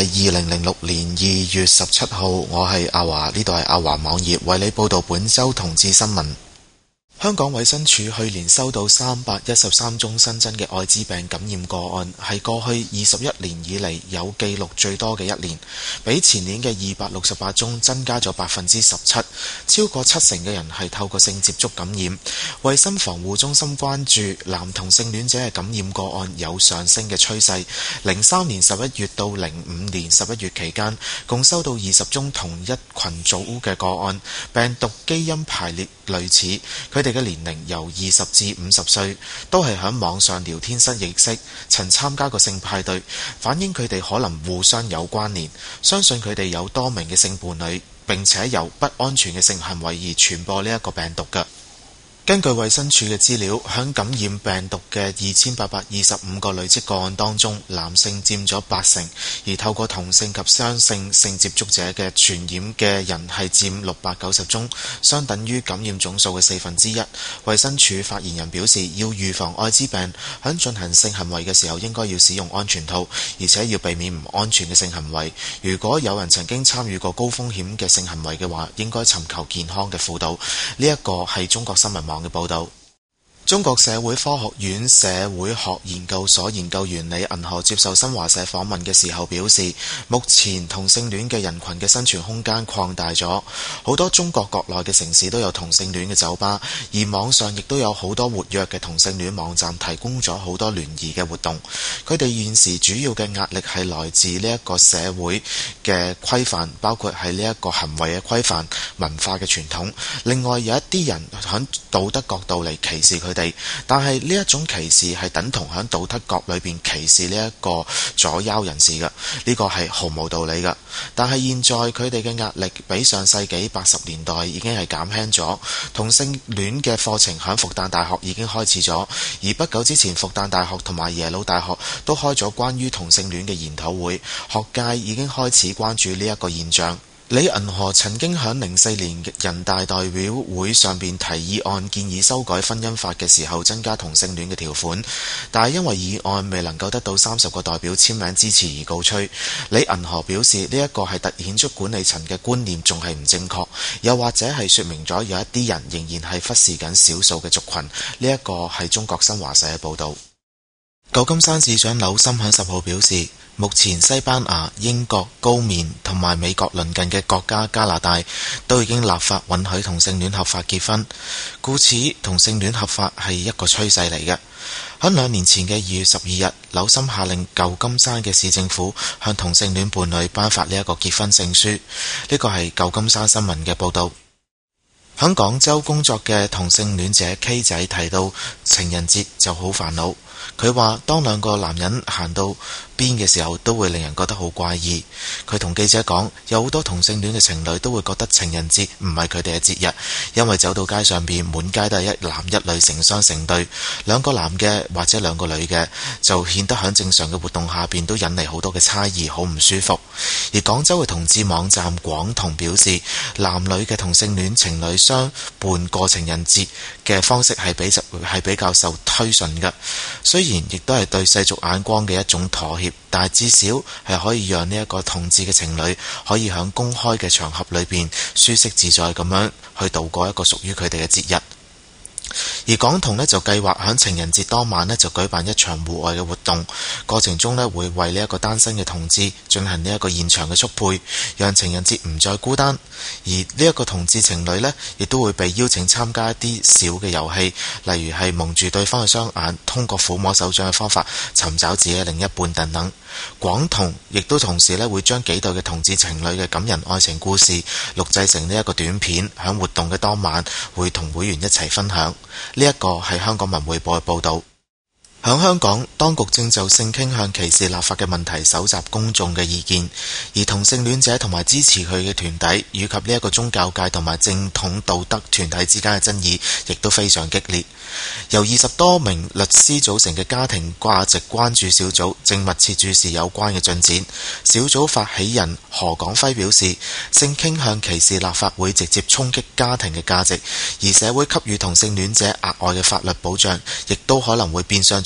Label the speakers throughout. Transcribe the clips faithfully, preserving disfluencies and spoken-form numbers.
Speaker 1: 二零零六年二月十七號，我係阿華，呢度係阿華網頁為你報道本周同志新聞。香港衛生署去年收到三百一十三宗新增嘅艾滋病感染個案，係過去二十一年以嚟有記錄最多嘅一年，比前年嘅二百六十八宗增加咗百分之十七，超過七成嘅人係透過性接觸感染。衛生防護中心關注男同性戀者嘅感染個案有上升嘅趨勢，零三年十一月到零五年十一月期間，共收到二十宗同一群組嘅個案，病毒基因排列類似，佢哋嘅年齡由二十至五十歲，都係喺網上聊天室認識，曾參加過性派對，反映佢哋可能互相有關聯，相信佢哋有多名嘅性伴侶，並且由不安全嘅性行為而傳播呢一個病毒嘅。根據衛生署嘅資料，響感染病毒嘅二千八百二十五個累積個案當中，男性佔咗八成，而透過同性及雙性性接觸者嘅傳染嘅人係佔六百九十宗，相等於感染總數嘅四分之一。衛生署發言人表示，要預防艾滋病，響進行性行為嘅時候應該要使用安全套，而且要避免唔安全嘅性行為。如果有人曾經參與過高風險嘅性行為嘅話，應該尋求健康嘅輔導。呢一個係中國新聞網嘅報道。中國社會科學院社會學研究所研究員李銀河接受新華社訪問嘅時候表示，目前同性戀嘅人群嘅生存空間擴大咗，好多中國國內嘅城市都有同性戀嘅酒吧，而網上亦都有好多活躍嘅同性戀網站提供咗好多聯誼嘅活動。佢哋現時主要嘅壓力係來自呢一個社會嘅規範，包括係呢一個行為嘅規範、文化嘅傳統。另外有一啲人喺道德角度嚟歧視佢哋，但係呢一種歧視係等同喺道德角裏邊歧視呢一個左優人士嘅，呢個係毫無道理嘅。但係現在佢哋嘅壓力比上世紀八十年代已經係減輕咗，同性戀嘅課程喺復旦大學已經開始咗，而不久之前復旦大學同埋耶魯大學都開咗關於同性戀嘅研討會，學界已經開始關注呢一個現象。李銀河曾經喺零四年人大代表會上邊提議案，建議修改婚姻法嘅時候增加同性戀嘅條款，但係因為議案未能夠得到三十個代表簽名支持而告吹。李銀河表示呢一個係突顯出管理層嘅觀念仲係唔正確，又或者係說明咗有一啲人仍然係忽視緊少數嘅族群。呢一個係中國新華社嘅報導。舊金山市長紐森喺十號表示，目前西班牙、英國、高棉同埋美國鄰近嘅國家加拿大都已經立法允許同性戀合法結婚，故此同性戀合法係一個趨勢嚟嘅。喺兩年前嘅二月十二日，紐森下令舊金山嘅市政府向同性戀伴侶頒發呢一個結婚證書。呢個係舊金山新聞嘅報導。喺廣州工作嘅同性戀者 K 仔提到情人節就好煩惱，佢話當兩個男人行到邊嘅時候都會令人覺得好怪異。佢同記者講，有好多同性戀嘅情侶都會覺得情人節唔係佢哋嘅節日，因為走到街上邊滿街都係一男一女成雙成對，兩個男嘅或者兩個女嘅就顯得喺正常嘅活動下邊都引嚟好多嘅差異，好唔舒服。而廣州嘅同志網站廣同表示，男女嘅同性戀情侶相伴過情人節嘅方式係比係比較受推崇嘅，雖然亦都係對世俗眼光嘅一種妥協，但係至少係可以讓呢一個同志嘅情侶可以喺公開嘅場合裏邊舒適自在咁樣去度過一個屬於佢哋嘅節日。而港同呢就計劃喺情人節當晚呢就舉辦一場戶外嘅活動，過程中呢會為呢一個單身嘅同志進行呢一個現場嘅速配，讓情人節唔再孤單。而呢一個同志情侶呢亦都會被邀請參加一啲小嘅遊戲，例如係蒙住對方嘅雙眼，通過撫摸手掌嘅方法尋找自己嘅另一半等等。廣同亦都同時呢會將幾對嘅同志情侶嘅感人愛情故事錄製成呢一個短片，喺活動嘅當晚會同會員一齊分享。呢一個係香港文匯報嘅報導。喺香港，當局正就性傾向歧視立法嘅問題搜集公眾嘅意見，而同性戀者同埋支持佢嘅團體，以及呢一個宗教界同埋正統道德團體之間嘅爭議，亦都非常激烈。由二十多名律師組成嘅家庭價值關注小組正密切注視有關嘅進展。小組發起人何廣輝表示，性傾向歧視立法會直接衝擊家庭嘅價值，而社會給予同性戀者額外嘅法律保障，亦都可能會變相造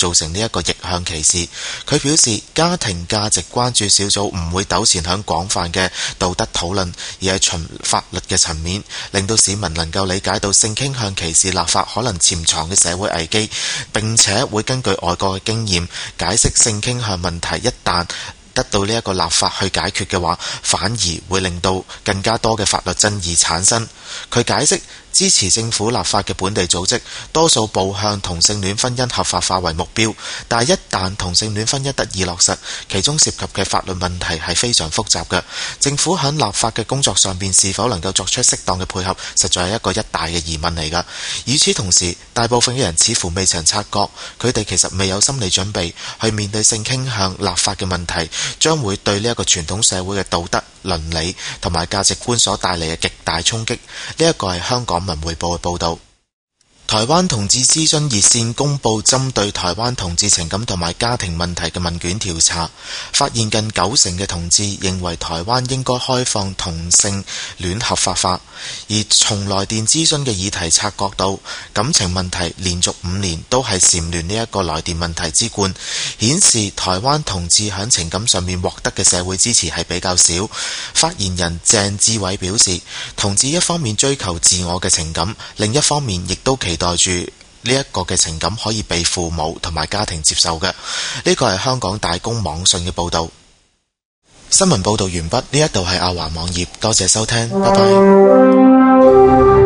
Speaker 1: 造成呢一個逆向歧視。佢表示，家庭價值關注小組唔會糾纏響廣泛嘅道德討論，而係循法律嘅層面，令到市民能夠理解到性傾向歧視立法可能潛藏嘅社會危機，並且會根據外國嘅經驗解釋性傾向問題一旦得到呢一個立法去解決嘅話，反而會令到更加多嘅法律爭議產生。佢解釋，支持政府立法嘅本地組織多數步向同性戀婚姻合法化為目標，但係一旦同性戀婚姻得以落實，其中涉及嘅法律問題係非常複雜嘅。政府喺立法嘅工作上邊是否能夠作出適當嘅配合，實在係一個一大嘅疑問嚟㗎。與此同時，大部分嘅人似乎未曾察覺，佢哋其實未有心理準備去面對性傾向立法嘅問題，將會對呢一個傳統社會嘅道德倫理同埋價值觀所帶嚟嘅極大衝擊。呢一個係香港文匯報嘅報導。台灣同志諮詢熱線公佈針對台灣同志情感同埋家庭問題嘅問卷調查，發現近九成嘅同志認為台灣應該開放同性戀合法化。而從來電諮詢嘅議題察覺到，感情問題連續五年都係蟬聯呢一個來電問題之冠，顯示台灣同志喺情感上面獲得嘅社會支持係比較少。發言人鄭志偉表示，同志一方面追求自我嘅情感，另一方面亦都期待住呢一個嘅情感可以被父母同埋家庭接受嘅。呢個係香港大公網訊嘅報導。新聞報導完畢，呢一度係阿華網頁，多謝收聽，拜拜。